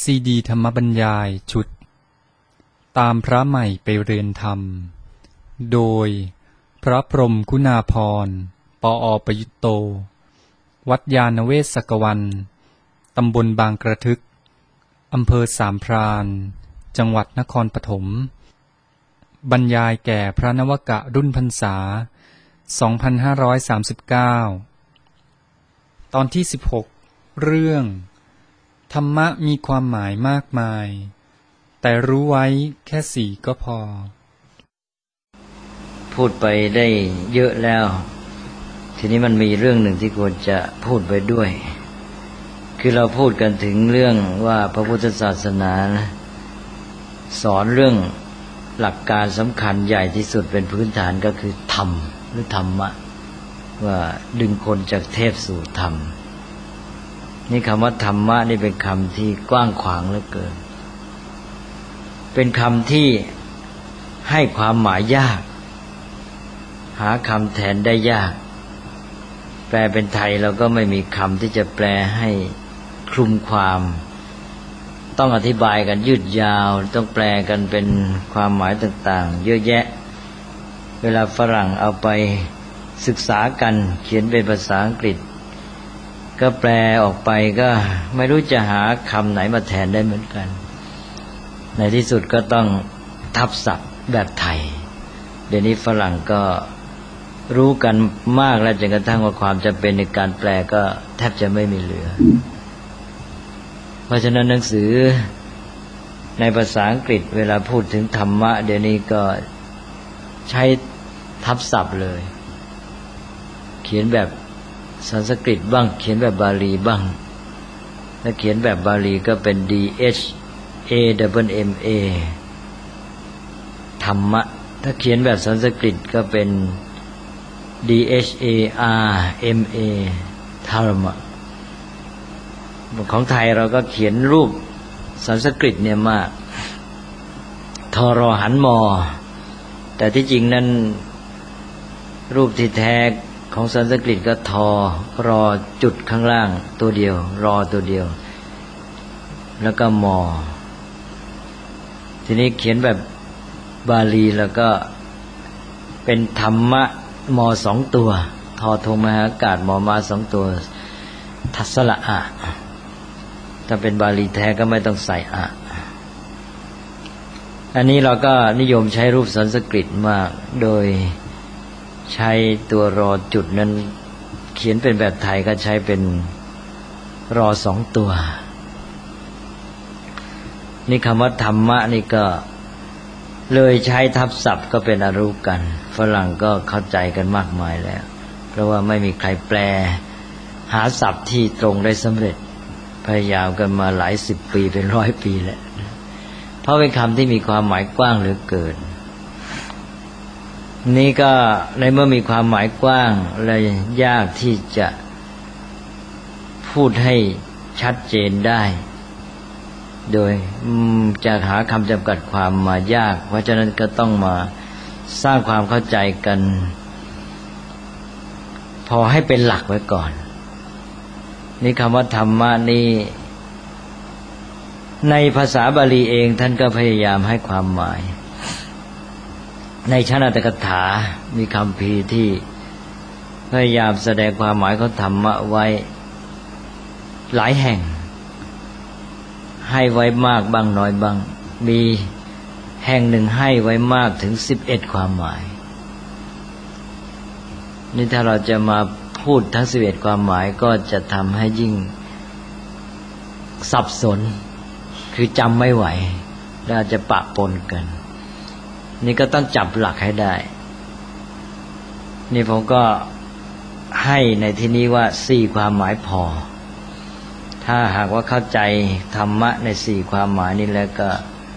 ซีดีธรรมบรรยายชุดตามพระใหม่ไปเรียนธรรมโดยพระพรหมคุณาภรณ์ ปอ.ประยุตโต วัดยานเวศกวัน ตำบลบางกระทึก อำเภอสามพราน จังหวัดนครปฐม บรรยายแก่พระนวกะรุ่นพรรษา 2539 ตอนที่ 16 เรื่องธรรมะมีความหมายมากมายแต่รู้ไว้แค่สี่ก็พอพูดไปได้เยอะแล้วทีนี้มันมีเรื่องหนึ่งที่ควรจะพูดไปด้วยคือเราพูดกันถึงเรื่องว่าพระพุทธศาสนาสอนเรื่องหลักการสำคัญใหญ่ที่สุดเป็นพื้นฐานก็คือธรรมหรือธรรมะว่าดึงคนจากเทพสู่ธรรมนี่คำว่าธรรมะนี่เป็นคำที่กว้างขวางเหลือเกินเป็นคำที่ให้ความหมายยากหาคำแทนได้ยากแปลเป็นไทยเราก็ไม่มีคำที่จะแปลให้คลุมความต้องอธิบายกันยืดยาวต้องแปลกันเป็นความหมายต่างๆเยอะแยะเวลาฝรั่งเอาไปศึกษากันเขียนเป็นภาษาอังกฤษก็แปลออกไปก็ไม่รู้จะหาคำไหนมาแทนได้เหมือนกันในที่สุดก็ต้องทับศัพท์แบบไทยเดี๋ยวนี้ฝรั่งก็รู้กันมากแล้วจนกระทั่งว่าความจำเป็นในการแปลก็แทบจะไม่มีเหลือเพราะฉะนั้นหนังสือในภาษาอังกฤษเวลาพูดถึงธรรมะเดี๋ยวนี้ก็ใช้ทับศัพท์เลยเขียนแบบสันสกฤตบ้างเขียนแบบบาลีบ้างถ้าเขียนแบบบาลีก็เป็น DHAMMA ธรรมะถ้าเขียนแบบสันสกฤตก็เป็น DHARMA ธรรมะของไทยเราก็เขียนรูปสันสกฤตเนี่ยมากทรหันมอแต่ที่จริงนั้นรูปที่แท้ของสันสกฤตก็ทอรอจุดข้างล่างตัวเดียวรอตัวเดียวแล้วก็มอทีนี้เขียนแบบบาลีแล้วก็เป็นธรรมะมอสองตัวทอทงมหาอากาศมอมาสองตัวทัศละอะถ้าเป็นบาลีแท้ก็ไม่ต้องใส่อะอันนี้เราก็นิยมใช้รูปสันสกฤตมากโดยใช้ตัวรอจุดนั้นเขียนเป็นแบบไทยก็ใช้เป็นรอสองตัวนี่คำว่าธรรมะนี่ก็เลยใช้ทับศัพท์ก็เป็นอรูปกันฝรั่งก็เข้าใจกันมากมายแล้วเพราะว่าไม่มีใครแปลหาศัพท์ที่ตรงได้สำเร็จพยายามกันมาหลายสิบปีเป็นร้อยปีแล้วเพราะเป็นคำที่มีความหมายกว้างเหลือเกินนี่ก็ในเมื่อมีความหมายกว้างและยากที่จะพูดให้ชัดเจนได้โดยจะหาคำจำกัดความมายากเพราะฉะนั้นก็ต้องมาสร้างความเข้าใจกันพอให้เป็นหลักไว้ก่อนนี่คำว่าธรรมะนี่ในภาษาบาลีเองท่านก็พยายามให้ความหมายในชนะตกถามีคำพีที่พยายามแสดงความหมายของธรรมะไว้หลายแห่งให้ไว้มากบ้างน้อยบ้างมีแห่งหนึ่งให้ไว้มากถึง11ความหมายนี่ถ้าเราจะมาพูดทั้ง11ความหมายก็จะทำให้ยิ่งสับสนคือจำไม่ไหวและอาจจะปะปนกันนี่ก็ต้องจับหลักให้ได้นี่ผมก็ให้ในที่นี้ว่า4ความหมายพอถ้าหากว่าเข้าใจธรรมะใน4ความหมายนี้แล้วก็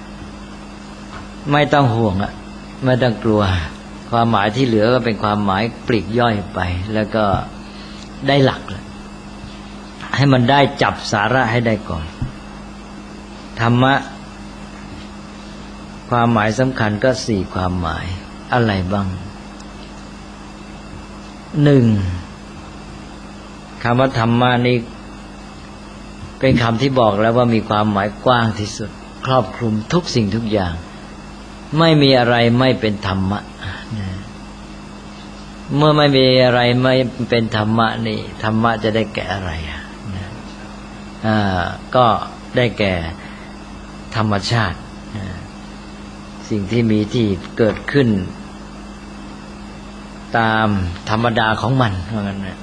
ไม่ต้องห่วงไม่ต้องกลัวความหมายที่เหลือก็เป็นความหมายปลีกย่อยไปแล้วก็ได้หลักแล้วให้มันได้จับสาระให้ได้ก่อนธรรมะความหมายสำคัญก็4ความหมายอะไรบ้าง1คำว่าธรรมะนี้เป็นคำที่บอกแล้วว่ามีความหมายกว้างที่สุดครอบคลุมทุกสิ่งทุกอย่างไม่มีอะไรไม่เป็นธรรมะเมื่อไม่มีอะไรไม่เป็นธรรมะนี่ธรรมะจะได้แก่อะไรก็ได้แก่ธรรมชาติสิ่งที่มีที่เกิดขึ้นตามธรรมดาของมันเพราะงั้นนะ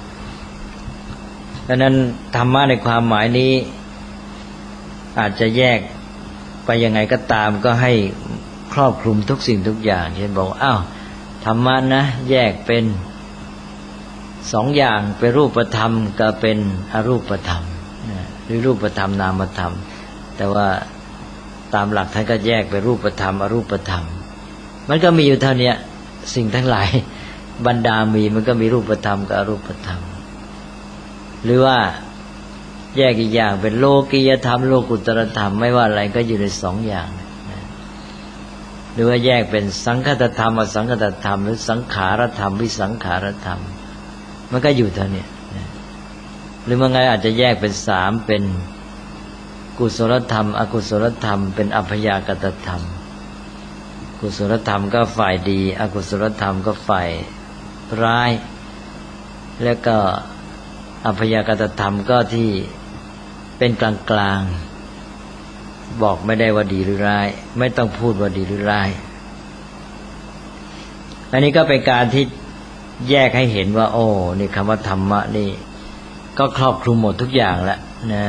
ดังนั้นธรรมะในความหมายนี้อาจจะแยกไปยังไงก็ตามก็ให้ครอบคลุมทุกสิ่งทุกอย่างเช่นบอกอ้าวธรรมะนะแยกเป็นสองอย่างเป็นรูปธรรมกับเป็นอรูปธรรมหรือรูปธรรมนามธรรมแต่ว่าตามหลักท่านก็แยกเป็นรูปธรรมอรูปธรรมมันก็มีอยู่เท่านี้สิ่งทั้งหลายบรรดามีมันก็มีรูปธรรมกับอรูปธรรมหรือว่าแยกอีกอย่างเป็นโลกียธรรมโลกุตตรธรรมไม่ว่าอะไรก็อยู่ในสองอย่างหรือว่าแยกเป็นสังคตธรรมอสังคตธรรมหรือสังขารธรรมวิสังขารธรรมมันก็อยู่เท่านี้หรือว่าไงอาจจะแยกเป็นสามเป็นกุศลธรรมอกุศลธรรมเป็นอัพยากตธรรมกุศลธรรมก็ฝ่ายดีอกุศลธรรมก็ฝ่ายร้ายแล้วก็อัพยากตธรรมก็ที่เป็นกลางๆบอกไม่ได้ว่าดีหรือร้ายไม่ต้องพูดว่าดีหรือร้ายอันนี้ก็เป็นการที่แยกให้เห็นว่าโอ้นี่คำว่าธรรมะนี่ก็ครอบคลุมหมดทุกอย่างแล้วนะ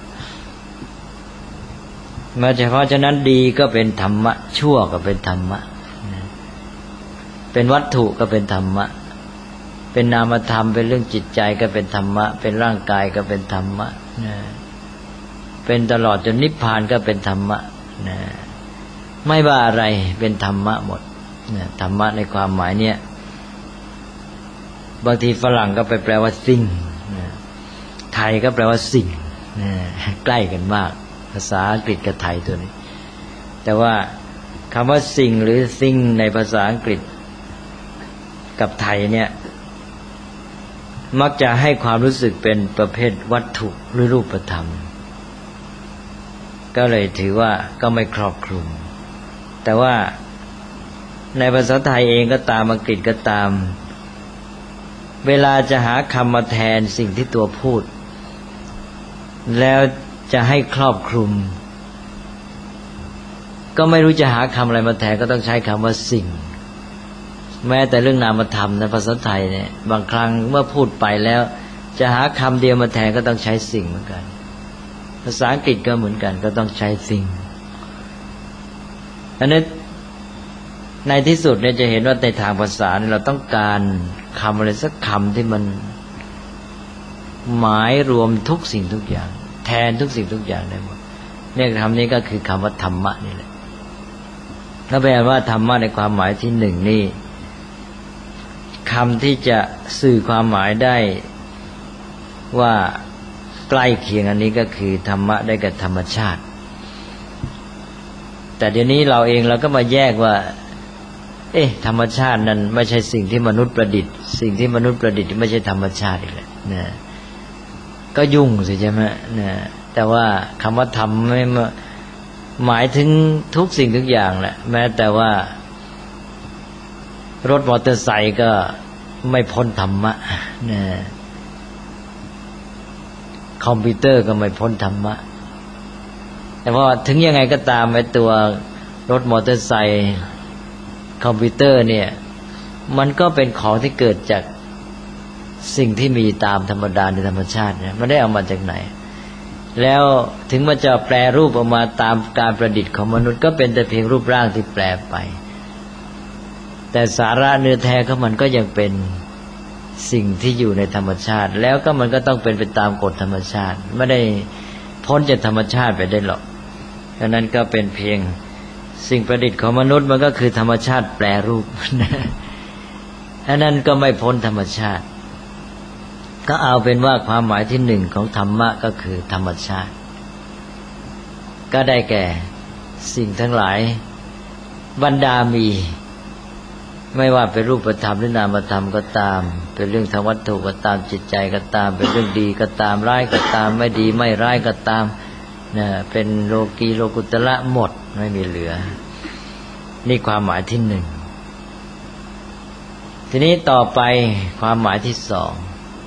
มาเฉพาะฉะนั้นดีก็เป็นธรรมะชั่วก็เป็นธรรมะเป็นวัตถุก็เป็นธรรมะเป็นนามธรรมเป็นเรื่องจิตใจก็เป็นธรรมะเป็นร่างกายก็เป็นธรรมะเป็นตลอดจนนิพพานก็เป็นธรรมะไม่ว่าอะไรเป็นธรรมะหมดธรรมะในความหมายเนี้ยบางทีฝรั่งก็ไปแปลว่าสิ่งไทยก็แปลว่าสิ่งใกล้กันมากภาษาอังกฤษกับไทยตัวนี้แต่ว่าคำว่าสิ่งหรือสิ่งในภาษาอังกฤษกับไทยเนี่ยมักจะให้ความรู้สึกเป็นประเภทวัตถุหรือรูปธรรมก็เลยถือว่าก็ไม่ครอบคลุมแต่ว่าในภาษาไทยเองก็ตามอังกฤษก็ตามเวลาจะหาคำมาแทนสิ่งที่ตัวพูดแล้วจะให้ครอบคลุมก็ไม่รู้จะหาคำอะไรมาแทนก็ต้องใช้คำว่าสิ่งแม้แต่เรื่องนามธรรมในภาษาไทยเนี่ยบางครั้งเมื่อพูดไปแล้วจะหาคำเดียวมาแทนก็ต้องใช้สิ่งเหมือนกันภาษาอังกฤษก็เหมือนกันก็ต้องใช้สิ่งอันนี้ในที่สุดเนี่ยจะเห็นว่าในทางภาษาเนี่ยเราต้องการคำอะไรสักคำที่มันหมายรวมทุกสิ่งทุกอย่างแทนทุกสิ่งทุกอย่างได้หมดเนี่ยคำนี้ก็คือคำว่าธรรมะนี่แหละถ้าแปลว่าธรรมะในความหมายที่หนึ่งนี่คำที่จะสื่อความหมายได้ว่าใกล้เคียงอันนี้ก็คือธรรมะได้กับธรรมชาติแต่เดี๋ยวนี้เราเองเราก็มาแยกว่าธรรมชาตินั้นไม่ใช่สิ่งที่มนุษย์ประดิษฐ์สิ่งที่มนุษย์ประดิษฐ์ไม่ใช่ธรรมชาติอีกแล้วนะก็ยุ่งสิใช่ไหมนะแต่ว่าคำว่าธรรมไม่หมายถึงทุกสิ่งทุกอย่างแหละแม้แต่ว่ารถมอเตอร์ไซค์ก็ไม่พ้นธรรมะนะคอมพิวเตอร์ก็ไม่พ้นธรรมะแต่ว่าถึงยังไงก็ตามไอ้ตัวรถมอเตอร์ไซค์คอมพิวเตอร์เนี่ยมันก็เป็นของที่เกิดจากสิ่งที่มีตามธรรมดาในธรรมชาติเนี่ยมันได้เอามาจากไหนแล้วถึงมันจะแปรรูปออกมาตามการประดิษฐ์ของมนุษย์ก็เป็นแต่เพียงรูปร่างที่แปรไปแต่สาระเนื้อแท้ของมันก็ยังเป็นสิ่งที่อยู่ในธรรมชาติแล้วก็มันก็ต้องเป็นไปตามกฎธรรมชาติไม่ได้พ้นจากธรรมชาติไปได้หรอกดังนั้นก็เป็นเพียงสิ่งประดิษฐ์ของมนุษย์มันก็คือธรรมชาติแปรรูปอันนั้นก็ไม่พ้นธรรมชาติก็เอาเป็นว่าความหมายที่หนึ่งของธรรมะก็คือธรรมชาติก็ได้แก่สิ่งทั้งหลายบรรดามีไม่ว่าเป็นรูปธรรมหรือนามธรรมก็ตามเป็นเรื่องทางวัตถุก็ตามจิตใจก็ตามเป็นเรื่องดีก็ตามร้ายก็ตามไม่ดีไม่ร้ายก็ตามเป็นโลกีโลกุตระหมดไม่มีเหลือนี่ความหมายที่หนึ่งทีนี้ต่อไปความหมายที่สอง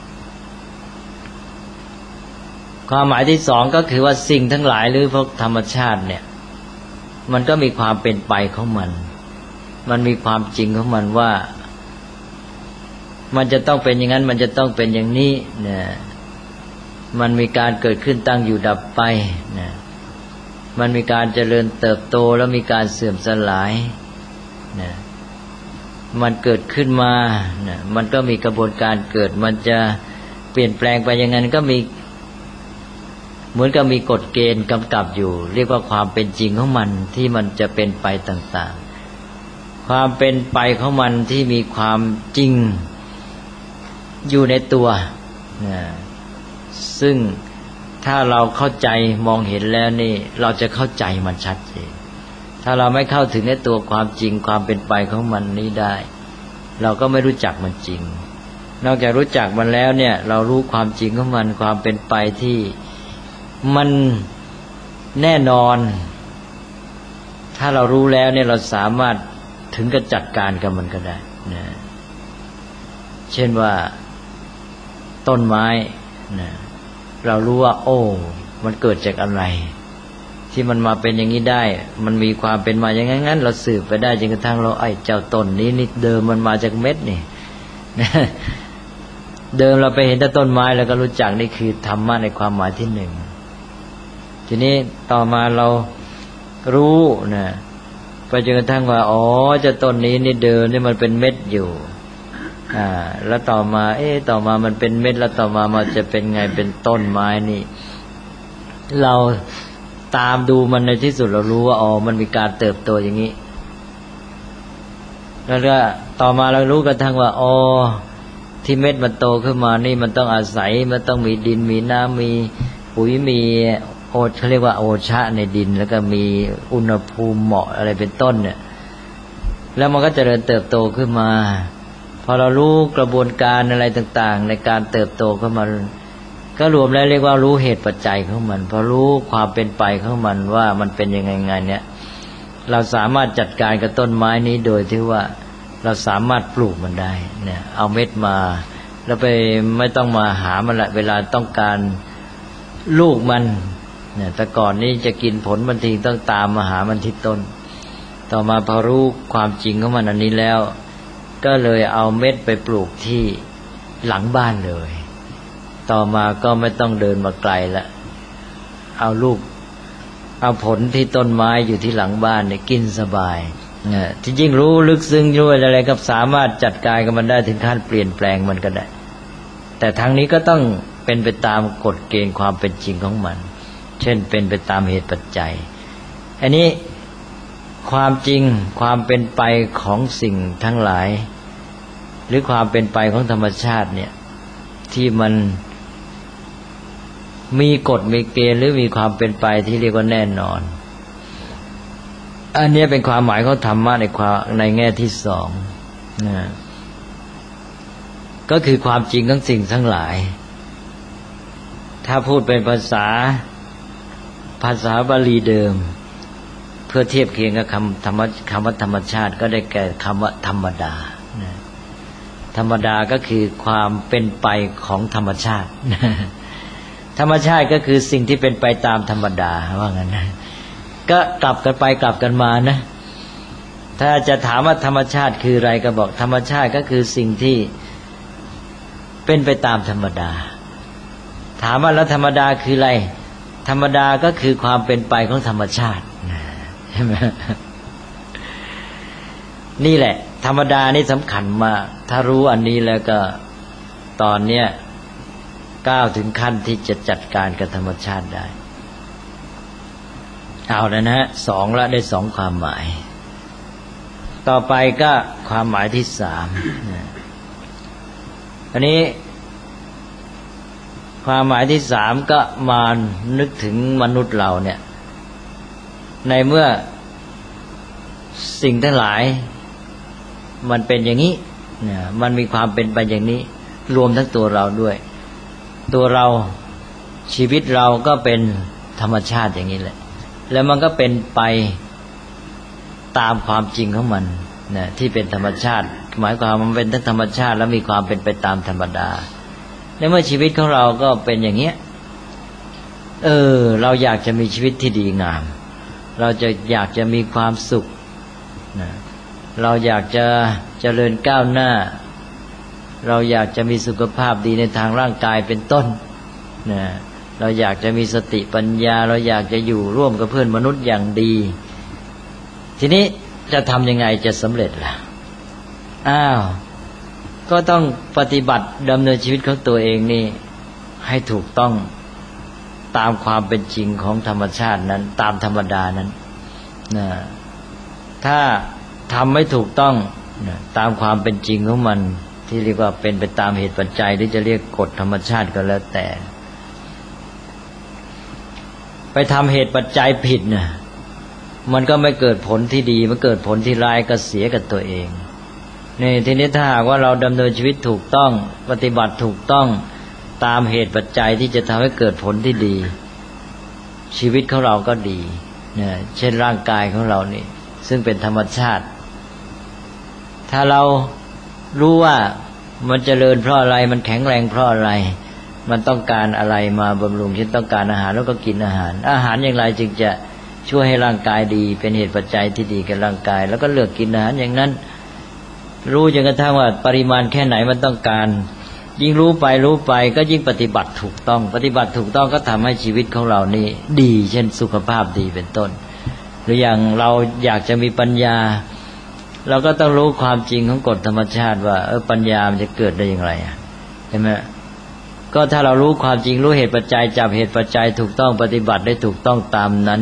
ความหมายที่สองก็คือว่าสิ่งทั้งหลายหรือพวกธรรมชาติเนี่ยมันก็มีความเป็นไปของมันมีความจริงของมันว่ามันจะต้องเป็นอย่างนั้นมันจะต้องเป็นอย่างนี้นะมันมีการเกิดขึ้นตั้งอยู่ดับไปนะมันมีการเจริญเติบโตแล้วมีการเสื่อมสลายนะมันเกิดขึ้นมานะมันก็มีกระบวนการเกิดมันจะเปลี่ยนแปลงไปอย่างนั้นก็มีเหมือนกับมีกฎเกณฑ์กำกับอยู่เรียกว่าความเป็นจริงของมันที่มันจะเป็นไปต่างๆความเป็นไปของมันที่มีความจริงอยู่ในตัวนะซึ่งถ้าเราเข้าใจมองเห็นแล้วนี่เราจะเข้าใจมันชัดเจนถ้าเราไม่เข้าถึงในตัวความจริงความเป็นไปของมันนี้ได้เราก็ไม่รู้จักมันจริงนอกจากรู้จักมันแล้วเนี่ยเรารู้ความจริงของมันความเป็นไปที่มันแน่นอนถ้าเรารู้แล้วเนี่ยเราสามารถถึงกับจัดการกับมันก็ได้นะเช่นว่าต้นไม้นะเรารู้ว่าโอ้มันเกิดจากอะไรที่มันมาเป็นอย่างนี้ได้มันมีความเป็นมาอย่างนั้นเราสืบไปได้จนกระทั่งเราเจ้าต้นนี้นี่เดิมมันมาจากเม็ดนี่เดิมเราไปเห็นแต่ต้นไม้แล้วก็รู้จักนี่คือธรรมะในความหมายที่หนึ่งทีนี้ต่อมาเรารู้นะไปจนกระทั่งว่าอ๋อเจ้าต้นนี้นี่เดิมนี่มันเป็นเม็ดอยู่แล้วต่อมาต่อมามันเป็นเม็ดแล้วต่อมามันจะเป็นไงเป็นต้นไม้นี่เราตามดูมันในที่สุดเรารู้ว่าอ๋อมันมีการเติบโตอย่างนี้แล้วก็ต่อมาเรารู้กระทั่งว่าอ๋อที่เม็ดมันโตขึ้นมานี่มันต้องอาศัยมันต้องมีดินมีน้ำมีปุ๋ยมีเขาเรียกว่าโอชะในดินแล้วก็มีอุณหภูมิเหมาะอะไรเป็นต้นเนี่ยแล้วมันก็เจริญเติบโตขึ้นมาพอเรารู้กระบวนการอะไรต่างๆในการเติบโตขึ้นมาก็รวมแล้วเรียกว่ารู้เหตุปัจจัยของมันพอรู้ความเป็นไปของมันว่ามันเป็นยังไงเนี่ยเราสามารถจัดการกับต้นไม้นี้โดยที่ว่าเราสามารถปลูกมันได้เนี่ยเอาเม็ดมาแล้วไปไม่ต้องมาหามันละเวลาต้องการลูกมันเนี่ยแต่ก่อนนี้จะกินผลมันทีต้องตามมาหามันที่ต้นต่อมาพอรู้ความจริงของมันอันนี้แล้วก็เลยเอาเม็ดไปปลูกที่หลังบ้านเลยต่อมาก็ไม่ต้องเดินมาไกลละเอาลูกเอาผลที่ต้นไม้อยู่ที่หลังบ้านเนี่ยกินสบายที่ยิ่งรู้ลึกซึ้งด้วยอะไรก็สามารถจัดการกับมันได้ถึงขั้นเปลี่ยนแปลงมันก็ได้แต่ทั้งนี้ก็ต้องเป็นไปตามกฎเกณฑ์ความเป็นจริงของมันเช่นเป็นไปตามเหตุปัจจัยอันนี้ความจริงความเป็นไปของสิ่งทั้งหลายหรือความเป็นไปของธรรมชาติเนี่ยที่มันมีกฎมีเกณฑ์หรือมีความเป็นไปที่เรียกว่าแน่นอนอันนี้เป็นความหมายของธรรมะในแง่ที่สองนะก็คือความจริงของสิ่งทั้งหลายถ้าพูดเป็นภาษาบาลีเดิมเพื่อเทียบเคียงกับคำว่าธรรมชาติก็ได้แก่คำว่าธรรมดาธรรมดาก็คือความเป็นไปของธรรมชาติธรรมชาติก็คือสิ่งที่เป็นไปตามธรรมดาว่างั้นนะก็กลับกันไปกลับกันมานะถ้าจะถามว่าธรรมชาติคืออะไรก็บอกธรรมชาติก็คือสิ่งที่เป็นไปตามธรรมดาถามว่าแล้วธรรมดาคืออะไรธรรมดาก็คือความเป็นไปของธรรมชาติใช่ไหมนี่แหละธรรมดานี่สำคัญมากถ้ารู้อันนี้แล้วก็ตอนเนี้ยก้าวถึงขั้นที่จะจัดการกับธรรมชาติได้เอาแล้วนะสองละได้สองความหมายต่อไปก็ความหมายที่สามอันนี้ความหมายที่สามก็มานึกถึงมนุษย์เราเนี่ยในเมื่อสิ่งทั้งหลายมันเป็นอย่างนี้เนี่ยมันมีความเป็นไปอย่างนี้รวมทั้งตัวเราด้วยตัวเราชีวิตเราก็เป็นธรรมชาติอย่างนี้แหละแล้วมันก็เป็นไปตามความจริงของมันนะที่เป็นธรรมชาติหมายความมันเป็นทั้งธรรมชาติแล้วมีความเป็นไปตามธรรมดาในเมื่อชีวิตของเราก็เป็นอย่างเงี้ยเราอยากจะมีชีวิตที่ดีงามเราจะอยากจะมีความสุขนะเราอยากจะเจริญก้าวหน้าเราอยากจะมีสุขภาพดีในทางร่างกายเป็นต้นนะเราอยากจะมีสติปัญญาเราอยากจะอยู่ร่วมกับเพื่อนมนุษย์อย่างดีทีนี้จะทำยังไงจะสำเร็จล่ะก็ต้องปฏิบัติดำเนินชีวิตของตัวเองนี่ให้ถูกต้องตามความเป็นจริงของธรรมชาตินั้นตามธรรมดานั้นนะถ้าทำไม่ถูกต้องนะตามความเป็นจริงของมันที่เรียกว่าเป็นไปตามเหตุปัจจัยหรือจะเรียกกฎธรรมชาติก็แล้วแต่ไปทำเหตุปัจจัยผิดนะมันก็ไม่เกิดผลที่ดีมันเกิดผลที่ร้ายก็เสียกับตัวเองนี่ทีนี้ถ้าหากว่าเราดำเนินชีวิตถูกต้องปฏิบัติถูกต้องตามเหตุปัจจัยที่จะทำให้เกิดผลที่ดีชีวิตของเราก็ดีเนี่ยเช่นร่างกายของเรานี่ซึ่งเป็นธรรมชาติถ้าเรารู้ว่ามันเจริญเพราะอะไรมันแข็งแรงเพราะอะไรมันต้องการอะไรมาบำรุงเช่นต้องการอาหารแล้วก็กินอาหารอย่างไรจึงจะช่วยให้ร่างกายดีเป็นเหตุปัจจัยที่ดีกับร่างกายแล้วก็เลือกกินอาหารอย่างนั้นรู้จนกระทั่งว่าปริมาณแค่ไหนมันต้องการยิ่งรู้ไปก็ยิ่งปฏิบัติถูกต้องปฏิบัติถูกต้องก็ทำให้ชีวิตของเรานี่ดีเช่นสุขภาพดีเป็นต้นหรืออย่างเราอยากจะมีปัญญาเราก็ต้องรู้ความจริงของกฎธรรมชาติว่าปัญญามันจะเกิดได้อย่างไรใช่ไหมก็ถ้าเรารู้ความจริงรู้เหตุปัจจัยจับเหตุปัจจัยถูกต้องปฏิบัติได้ถูกต้องตามนั้น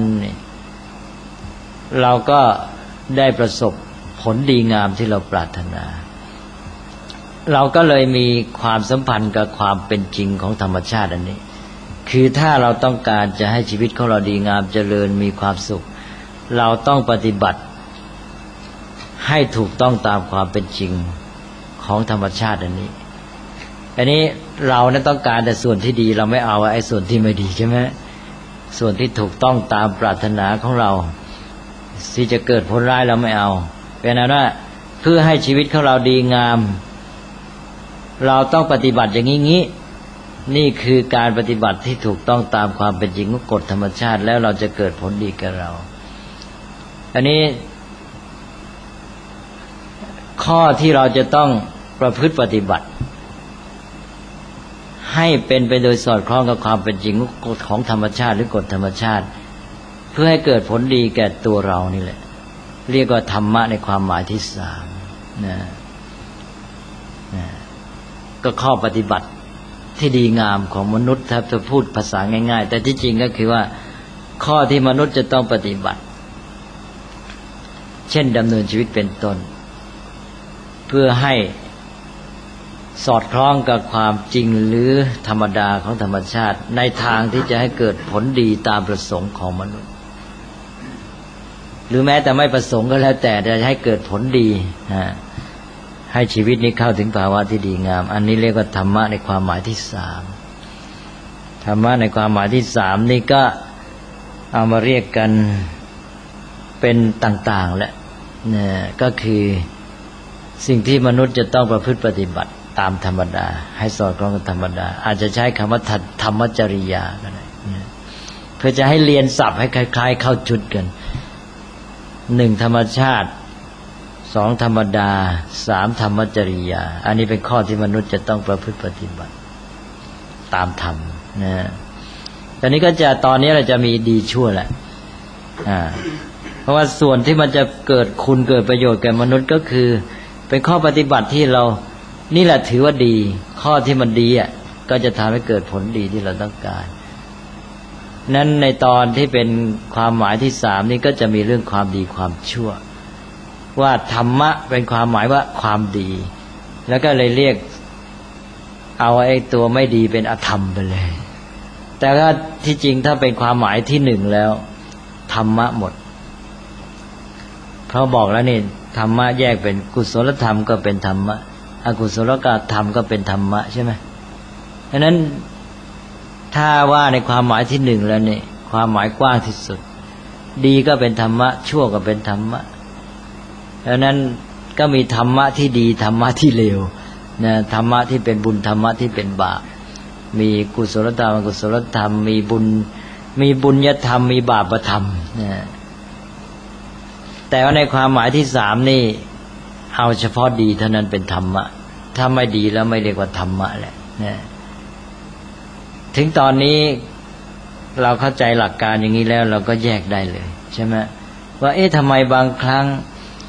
เราก็ได้ประสบผลดีงามที่เราปรารถนาเราก็เลยมีความสัมพันธ์กับความเป็นจริงของธรรมชาติอันนี้คือถ้าเราต้องการจะให้ชีวิตของเราดีงามเจริญมีความสุขเราต้องปฏิบัติให้ถูกต้องตามความเป็นจริงของธรรมชาติอันนี้เรานั้นต้องการแต่ส่วนที่ดีเราไม่เอาไอ้ส่วนที่ไม่ดีใช่ไหมส่วนที่ถูกต้องตามปรารถนาของเราที่จะเกิดผลร้ายเราไม่เอาเป็นนั้นว่าเพื่อให้ชีวิตของเราดีงามเราต้องปฏิบัติอย่างนี้นี่คือการปฏิบัติที่ถูกต้องตามความเป็นจริงของกฎธรรมชาติแล้วเราจะเกิดผลดีกับเราอันนี้ข้อที่เราจะต้องประพฤติปฏิบัติให้เป็นไปโดยสอดคล้องกับความเป็นจริงของธรรมชาติหรือกฎธรรมชาติเพื่อให้เกิดผลดีแก่ตัวเรานี่แหละเรียกว่าธรรมะในความหมายที่สามก็ข้อปฏิบัติที่ดีงามของมนุษย์ถ้าจะพูดภาษาง่ายๆแต่ที่จริงก็คือว่าข้อที่มนุษย์จะต้องปฏิบัติเช่นดำเนินชีวิตเป็นต้นเพื่อให้สอดคล้องกับความจริงหรือธรรมดาของธรรมชาติในทางที่จะให้เกิดผลดีตามประสงค์ของมนุษย์หรือแม้แต่ไม่ประสงค์ก็แล้วแต่จะให้เกิดผลดีให้ชีวิตนี้เข้าถึงภาวะที่ดีงามอันนี้เรียกว่าธรรมะในความหมายที่สามธรรมะในความหมายที่สามนี่ก็เอามาเรียกกันเป็นต่างๆแหละก็คือสิ่งที่มนุษย์จะต้องประพฤติปฏิบัติตามธรรมดาให้สอดคล้องกับธรรมดาอาจจะใช้คำว่าธรรมจริยาก็ได้เพื่อจะให้เรียนศัพท์ให้คล้ายๆเข้าจุดกันหนึ่งธรรมชาติสองธรรมดาสามธรรมจริยาอันนี้เป็นข้อที่มนุษย์จะต้องประพฤติปฏิบัติตามธรรมตอนนี้ก็จะตอนนี้เราจะมีดีชั่วแหละเพราะว่าส่วนที่มันจะเกิดคุณเกิดประโยชน์แก่มนุษย์ก็คือเป็นข้อปฏิบัติที่เรานี่แหละถือว่าดีข้อที่มันดีก็จะทำให้เกิดผลดีที่เราต้องการนั้นในตอนที่เป็นความหมายที่สามนี่ก็จะมีเรื่องความดีความชั่วว่าธรรมะเป็นความหมายว่าความดีแล้วก็เลยเรียกเอาไอ้ตัวไม่ดีเป็นอธรรมไปเลยแต่ถ้าที่จริงถ้าเป็นความหมายที่หนึ่งแล้วธรรมะหมดเพราะบอกแล้วนี่ธรรมะแยกเป็นกุศลธรรมก็เป็นธรรมะอกุศลธรรมก็เป็นธรรมะใช่ไหมเพราะนั้นถ้าว่าในความหมายที่หนึ่งแล้วเนี่ยความหมายกว้างที่สุดดีก็เป็นธรรมะชั่วก็เป็นธรรมะเพราะนั้นก็มีธรรมะที่ดีธรรมะที่เลวนะธรรมะที่เป็นบุญธรรมะที่เป็นบาปมีกุศลธรรมอกุศลธรรมมีบุญญธรรมมีบาปธรรมนะแต่ว่าในความหมายที่สามนี่เอาเฉพาะดีเท่านั้นเป็นธรรมะถ้าไม่ดีแล้วไม่เรียกว่าธรรมะแหละนะถึงตอนนี้เราเข้าใจหลักการอย่างนี้แล้วเราก็แยกได้เลยใช่ไหมว่าทำไมบางครั้ง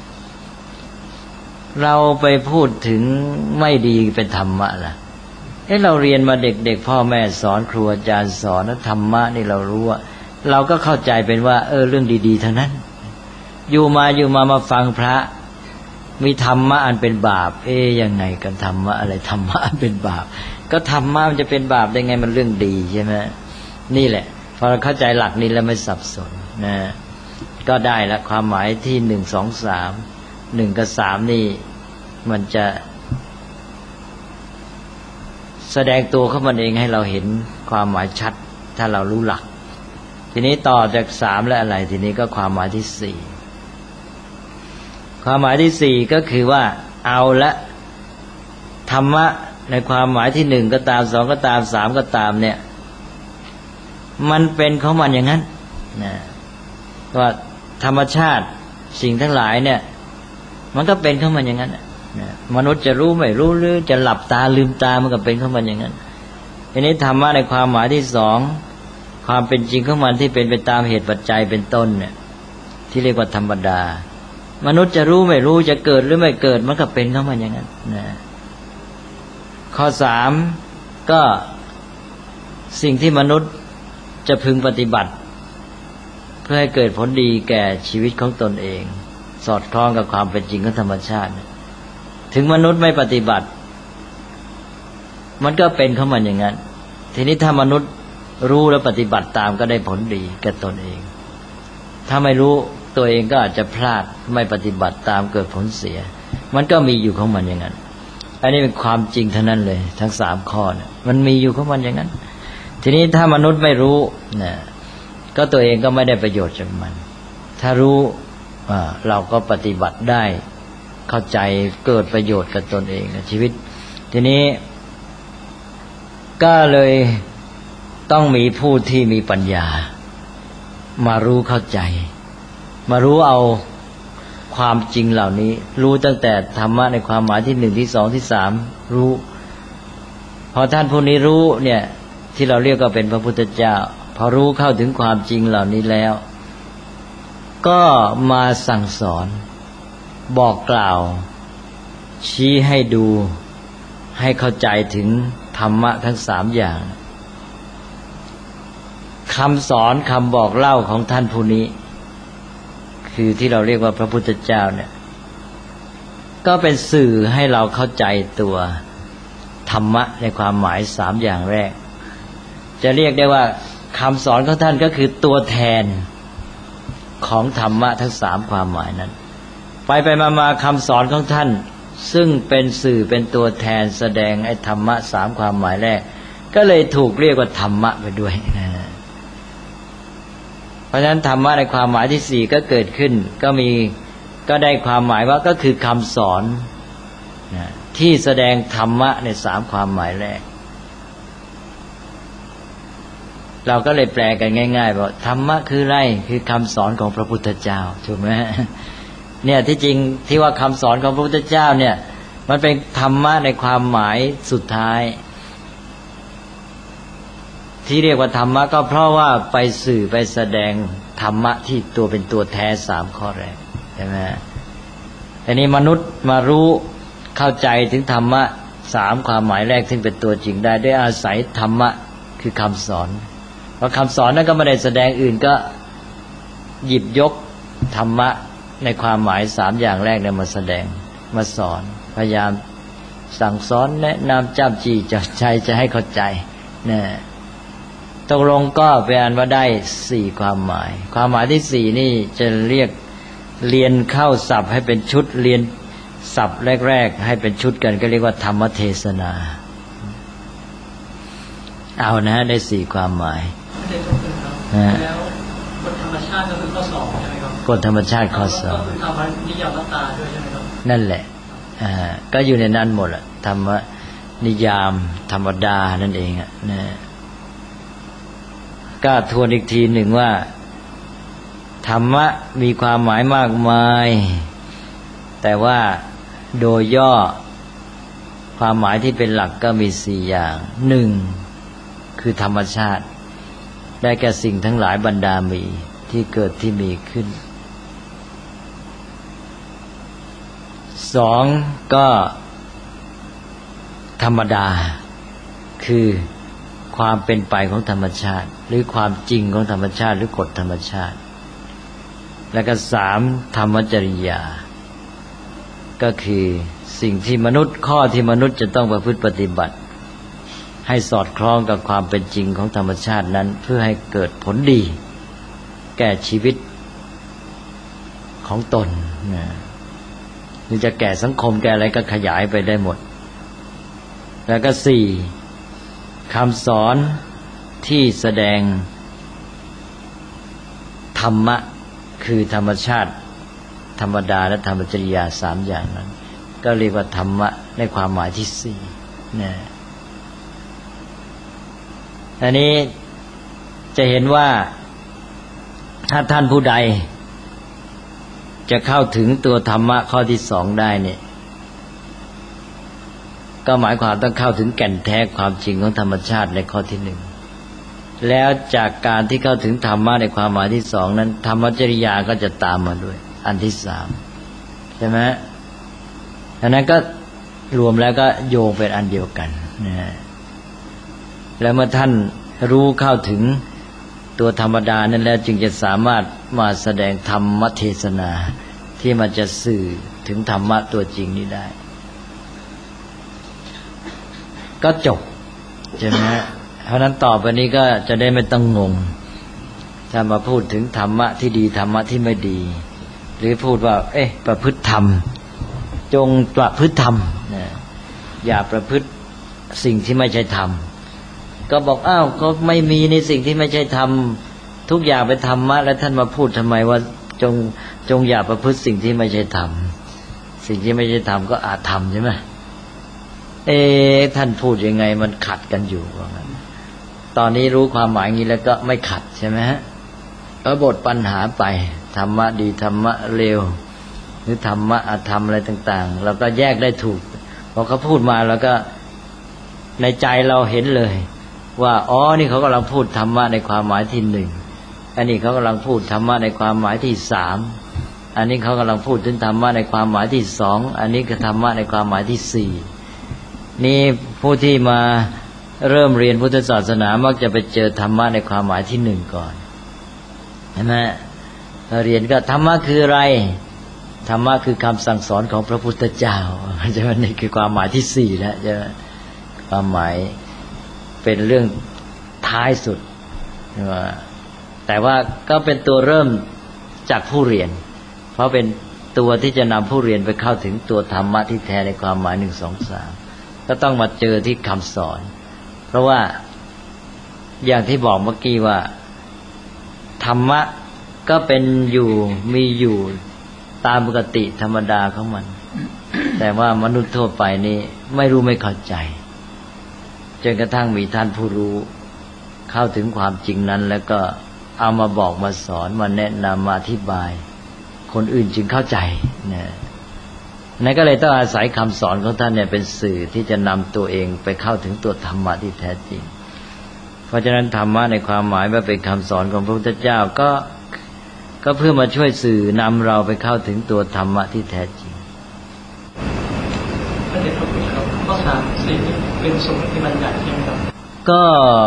เราไปพูดถึงไม่ดีเป็นธรรมะล่ะเราเรียนมาเด็กๆพ่อแม่สอนครูอาจารย์สอนธรรมะนี่เรารู้ว่าเราก็เข้าใจเป็นว่าเรื่องดีๆทั้งนั้นอยู่มามาฟังพระมีธรรมะอันเป็นบาปยังไงกันธรรมะอะไรธรรมะอันเป็นบาปก็ธรรมะมันจะเป็นบาปได้ไงมันเรื่องดีใช่ไหมนี่แหละพอเราเข้าใจหลักนี้แล้วไม่สับสนนะก็ได้ละความหมายที่1 2 3 1กับ3นี่มันจะแสดงตัวเข้ามันเองให้เราเห็นความหมายชัดถ้าเรารู้หลักทีนี้ต่อจาก3และอะไรทีนี้ก็ความหมายที่4ความหมายที่4ก็คือว่าเอาละธรรมะในความหมายที่1ก็ตาม2ก็ตาม3ก็ตามเนี่ยมันเป็นของมันอย่างนั้นนะว่าธรรมชาติสิ่งทั้งหลายเนี่ยมันก็เป็นของมันอย่างนั้นนะมนุษย์จะรู้ไม่รู้หรือจะหลับตาลืมตามันก็เป็นของมันอย่างนั้นทีนี้ธรรมะในความหมายที่2ความเป็นจริงของมันที่เป็นไปตามเหตุปัจจัยเป็นต้นเนี่ยที่เรียกว่าธรรมดามนุษย์จะรู้ไม่รู้จะเกิดหรือไม่เกิดมันก็เป็นของมันอย่างนั้นนะข้อ3ก็สิ่งที่มนุษย์จะพึงปฏิบัติเพื่อให้เกิดผลดีแก่ชีวิตของตนเองสอดคล้องกับความเป็นจริงของธรรมชาติถึงมนุษย์ไม่ปฏิบัติมันก็เป็นของมันอย่างนั้นทีนี้ถ้ามนุษย์รู้และปฏิบัติตามก็ได้ผลดีแก่ตนเองถ้าไม่รู้ตัวเองก็อาจจะพลาดไม่ปฏิบัติตามเกิดผลเสียมันก็มีอยู่ของมันอย่างนั้นอันนี้เป็นความจริงเท่านั้นเลยทั้ง3ข้อเนี่ยมันมีอยู่ของมันอย่างนั้นทีนี้ถ้ามนุษย์ไม่รู้นะก็ตัวเองก็ไม่ได้ประโยชน์จากมันถ้ารู้เราก็ปฏิบัติได้เข้าใจเกิดประโยชน์กับตนเองในชีวิตทีนี้ก็เลยต้องมีผู้ที่มีปัญญามารู้เข้าใจมารู้เอาความจริงเหล่านี้รู้ตั้งแต่ธรรมะในความหมายที่1ที่2ที่3รู้พอท่านผู้นี้รู้เนี่ยที่เราเรียกก็เป็นพระพุทธเจ้าพอรู้เข้าถึงความจริงเหล่านี้แล้วก็มาสั่งสอนบอกกล่าวชี้ให้ดูให้เข้าใจถึงธรรมะทั้ง3อย่างคำสอนคำบอกเล่าของท่านผู้นี้คือที่เราเรียกว่าพระพุทธเจ้าเนี่ยก็เป็นสื่อให้เราเข้าใจตัวธรรมะในความหมาย3อย่างแรกจะเรียกได้ว่าคำสอนของท่านก็คือตัวแทนของธรรมะทั้ง3ความหมายนั้นไปมาคำสอนของท่านซึ่งเป็นสื่อเป็นตัวแทนแสดงไอ้ธรรมะ3ความหมายแรกก็เลยถูกเรียกว่าธรรมะไปด้วยเพราะฉะนั้นธรรมะในความหมายที่4ก็เกิดขึ้นก็ได้ความหมายว่าก็คือคำสอนที่แสดงธรรมะใน3ความหมายแรกเราก็เลยแปลกันง่ายๆว่าธรรมะคืออะไรคือคำสอนของพระพุทธเจ้าถูกไหมเนี่ยที่จริงที่ว่าคำสอนของพระพุทธเจ้าเนี่ยมันเป็นธรรมะในความหมายสุดท้ายที่เรียกว่าธรรมะก็เพราะว่าไปสื่อไปแสดงธรรมะที่ตัวเป็นตัวแท้3ข้อแรกใช่ไหมทีนี้มนุษย์มารู้เข้าใจถึงธรรมะ3ความหมายแรกซึ่งเป็นตัวจริงได้ด้วยอาศัยธรรมะคือคำสอนเพราะคำสอนนั้นก็ไม่ได้แสดงอื่นก็หยิบยกธรรมะในความหมาย3อย่างแรกเนี่ยมาแสดงมาสอนพยายามสั่งสอนแนะนำจ้ำจี้จับใจจะให้เข้าใจนะตกลงก็เป็นอันว่าได้4ความหมายความหมายที่4นี่จะเรียกเรียนเข้าศัพท์ให้เป็นชุดเรียนศัพท์แรกๆให้เป็นชุดกันก็เรียกว่าธรรมเทศนาเอานะได้4ความหมายแล้วกฎธรรมชาติก็คือข้อ2ใช่ไหมครับกฎธรรมชาติข้อ2 ก็คือธรรมนิยามตาด้วยใช่ไหมครับนั่นแหละก็อยู่ในนั้นหมดอะธรรมนิยามธรรมดานั่นเองอะนะก็ทวนอีกทีหนึ่งว่าธรรมะมีความหมายมากมายแต่ว่าโดยย่อความหมายที่เป็นหลักก็มี4อย่าง1คือธรรมชาติได้แก่สิ่งทั้งหลายบรรดามีที่เกิดที่มีขึ้น2ก็ธรรมดาคือความเป็นไปของธรรมชาติหรือความจริงของธรรมชาติหรือกฎธรรมชาติแล้วก็3ธรรมจริยาก็คือสิ่งที่มนุษย์ข้อที่มนุษย์จะต้องประพฤติปฏิบัติให้สอดคล้องกับความเป็นจริงของธรรมชาตินั้นเพื่อให้เกิดผลดีแก่ชีวิตของตนนะหรือจะแก่สังคมแก่อะไรก็ขยายไปได้หมดแล้วก็4คำสอนที่แสดงธรรมะคือธรรมชาติธรรมดาและธรรมจริยา3อย่างนั้นก็เรียกว่าธรรมะในความหมายที่4นะอันนี้จะเห็นว่าถ้าท่านผู้ใดจะเข้าถึงตัวธรรมะข้อที่2ได้เนี่ยก็หมายความต้องเข้าถึงแก่นแท้ความจริงของธรรมชาติในข้อที่1แล้วจากการที่เข้าถึงธรรมะในความหมายที่2นั้นธรรมจริยาก็จะตามมาด้วยอันที่3ใช่ไหมอันนั้นก็รวมแล้วก็โยงเป็นอันเดียวกันนะแล้วเมื่อท่านรู้เข้าถึงตัวธรรมดานั้นแล้วจึงจะสามารถมาแสดงธรรมเทศนาที่มันจะสื่อถึงธรรมะตัวจริงนี้ได้ก็จบใช่ไหมเพราะนั้นต่อไปนี้ก็จะได้ไม่ต้องงงถ้ามาพูดถึงธรรมะที่ดีธรรมะที่ไม่ดีหรือพูดว่าประพฤติธรรมจงประพฤติธรรมอย่าประพฤติสิ่งที่ไม่ใช่ธรรมก็บอกอ้าวก็ไม่มีในสิ่งที่ไม่ใช่ธรรมทุกอย่างเป็นธรรมะแล้วท่านมาพูดทำไมว่าจงอย่าประพฤติสิ่งที่ไม่ใช่ธรรมสิ่งที่ไม่ใช่ธรรมก็อาจทำใช่ไหมท่านพูดยังไงมันขัดกันอยู่ว่างั้นตอนนี้รู้ความหมายงี้แล้วก็ไม่ขัดใช่ไหมฮะบทปัญหาไปธรรมะดีธรรมะเลวหรือธรรมะอธรรมอะไรต่างๆเราก็แยกได้ถูกพอเขาพูดมาแล้วก็ในใจเราเห็นเลยว่าอ๋อนี่เขากำลังพูดธรรมะในความหมายที่1อันนี้เขากำลังพูดธรรมะในความหมายที่3อันนี้เขากำลังพูดถึงธรรมะในความหมายที่2อันนี้คือธรรมะในความหมายที่4นี่ผู้ที่มาเริ่มเรียนพุทธศาสนามักจะไปเจอธรรมะในความหมายที่1ก่อนเห็นไหมเรียนก็ธรรมะคืออะไรธรรมะคือคำสั่งสอนของพระพุทธเจ้าใช่ไหมนี่คือความหมายที่4แล้วใช่ไหมความหมายเป็นเรื่องท้ายสุดแต่ว่าก็เป็นตัวเริ่มจากผู้เรียนเพราะเป็นตัวที่จะนำผู้เรียนไปเข้าถึงตัวธรรมะที่แท้ในความหมาย1 2 3ก็ต้องมาเจอที่คำสอนเพราะว่าอย่างที่บอกเมื่อกี้ว่าธรรมะก็เป็นอยู่มีอยู่ตามปกติธรรมดาของมัน แต่ว่ามนุษย์ทั่วไปนี่ไม่รู้ไม่เข้าใจจนกระทั่งมีท่านผู้รู้เข้าถึงความจริงนั้นแล้วก็เอามาบอกมาสอนมาแนะนำมาอธิบายคนอื่นจึงเข้าใจนั่นก็เลยต้องอาศัยคำสอนของท่านเนี่ยเป็นสื่อที่จะนำตัวเองไปเข้าถึงตัวธรรมะที่แท้จริงเพราะฉะนั้นธรรมะในความหมายว่าเป็นคำสอนของพระพุทธเจ้าก็เพื่อมาช่วยสื่อนำเราไปเข้าถึงตัวธรรมะที่แท้จริงพระเดชพระคุณครับข้อ3เป็นสมมติบัญญัติใช่ไหมครับก็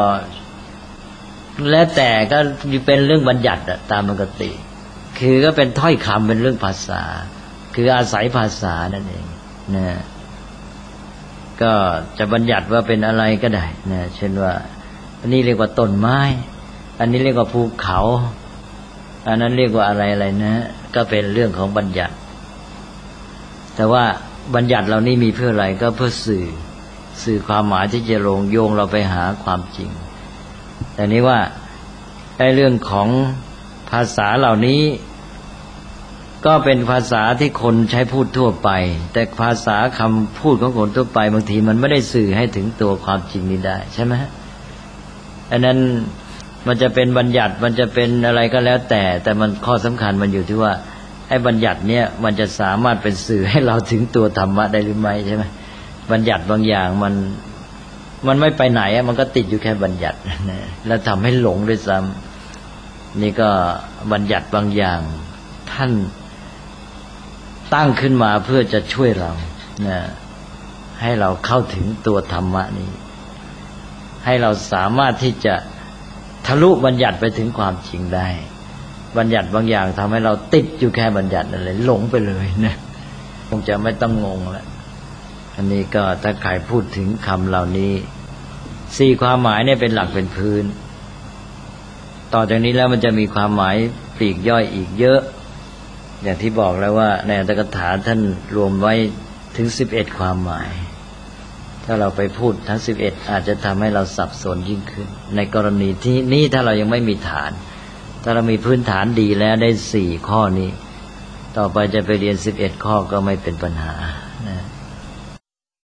แล้วแต่ก็เป็นเรื่องบัญญัติตามปกติคือก็เป็นถ้อยคำเป็นเรื่องภาษาคืออาศัยภาษานั่นเองนะก็จะบัญญัติว่าเป็นอะไรก็ได้นะเช่นว่าอันนี้เรียกว่าต้นไม้อันนี้เรียกว่าภูเขาอันนั้นเรียกว่าอะไรนะก็เป็นเรื่องของบัญญัติแต่ว่าบัญญัติเหล่านี้มีเพื่ออะไรก็เพื่อสื่อความหมายที่จะโยงเราไปหาความจริงแต่นี้ว่าในเรื่องของภาษาเหล่านี้ก็เป็นภาษาที่คนใช้พูดทั่วไปแต่ภาษาคำพูดของคนทั่วไปบางทีมันไม่ได้สื่อให้ถึงตัวความจริงนี้ได้ใช่ไหมอันนั้นมันจะเป็นบัญญัติมันจะเป็นอะไรก็แล้วแต่มันข้อสำคัญมันอยู่ที่ว่าไอ้บัญญัติเนี้ยมันจะสามารถเป็นสื่อให้เราถึงตัวธรรมะได้หรือไม่ใช่ไหมบัญญัติบางอย่างมันไม่ไปไหนมันก็ติดอยู่แค่บัญญัติแล้วทำให้หลงด้วยซ้ำนี่ก็บัญญัติบางอย่างท่านตั้งขึ้นมาเพื่อจะช่วยเราให้เราเข้าถึงตัวธรรมะนี้ให้เราสามารถที่จะทะลุบัญญัติไปถึงความจริงได้บัญญัติบางอย่างทำให้เราติดอยู่แค่บัญญัตินั่นเลยหลงไปเลยนะคงจะไม่ต้องงงแล้วอันนี้ก็ถ้าใครพูดถึงคำเหล่านี้4ความหมายเนี่ยเป็นหลักเป็นพื้นต่อจากนี้แล้วมันจะมีความหมายปลีกย่อยอีกเยอะอย่างที่บอกแล้วว่าในอัตถกถาท่านรวมไว้ถึง11ความหมายถ้าเราไปพูดทั้ง11อาจจะทำให้เราสับสนยิ่งขึ้นในกรณีที่นี้ถ้าเรายังไม่มีฐานถ้าเรามีพื้นฐานดีแล้วได้4ข้อนี้ต่อไปจะไปเรียน11ข้อก็ไม่เป็นปัญหานะ